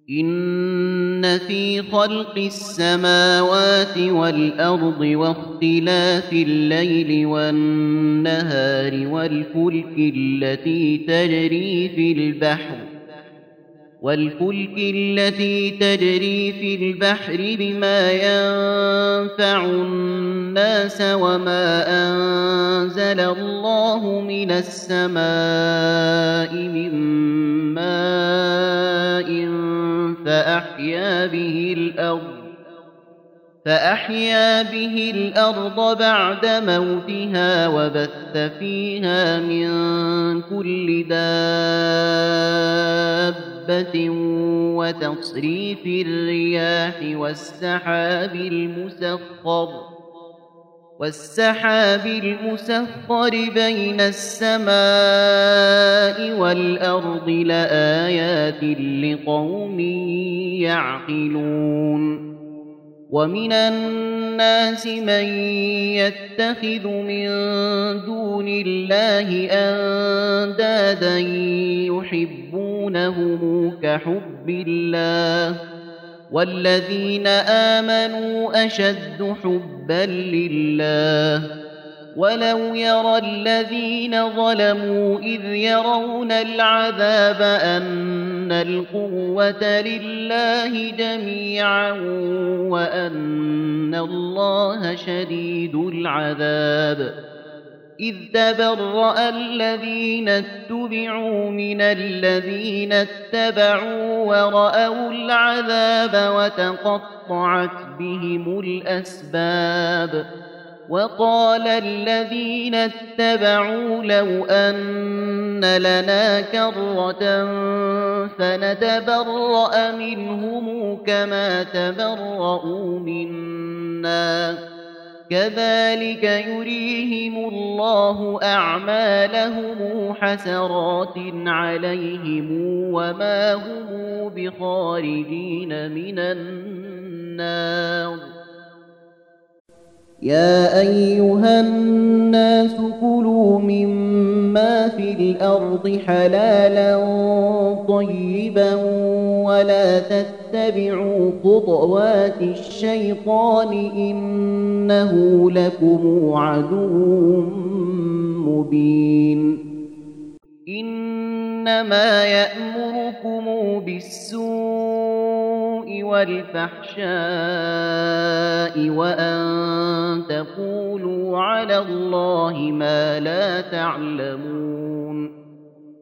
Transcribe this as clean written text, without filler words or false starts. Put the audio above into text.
إن في خلق السماوات والأرض واختلاف الليل والنهار والفلك التي تجري في البحر بما ينفع الناس وما أنزل الله من السماء من ماء فأحيا به الأرض بعد موتها وبث فيها من كل دابة وتصريف الرياح والسحاب المسخر بين السماء والأرض لآيات لقوم يعقلون ومن الناس من يتخذ من دون الله أندادا يحبونهم كحب الله والذين آمنوا أشد حبا لله ولو يرى الذين ظلموا إذ يرون العذاب أن القوة لله جميعا وأن الله شديد العذاب إذ تبرأ الذين اتبعوا من الذين اتبعوا ورأوا العذاب وتقطعت بهم الأسباب وقال الذين اتبعوا لو أن لنا كرة فنتبرأ منهم كما تبرأوا منا كذلك يريهم الله أعمالهم حسرات عليهم وما هم بخارجين من النار يا أيها الناس كلوا مما في الأرض حلالا طيبا ولا تتبعوا خطوات الشيطان إنه لكم عدو مبين إنما يأمركم بالسوء والفحشاء وأن تقولوا على الله ما لا تعلمون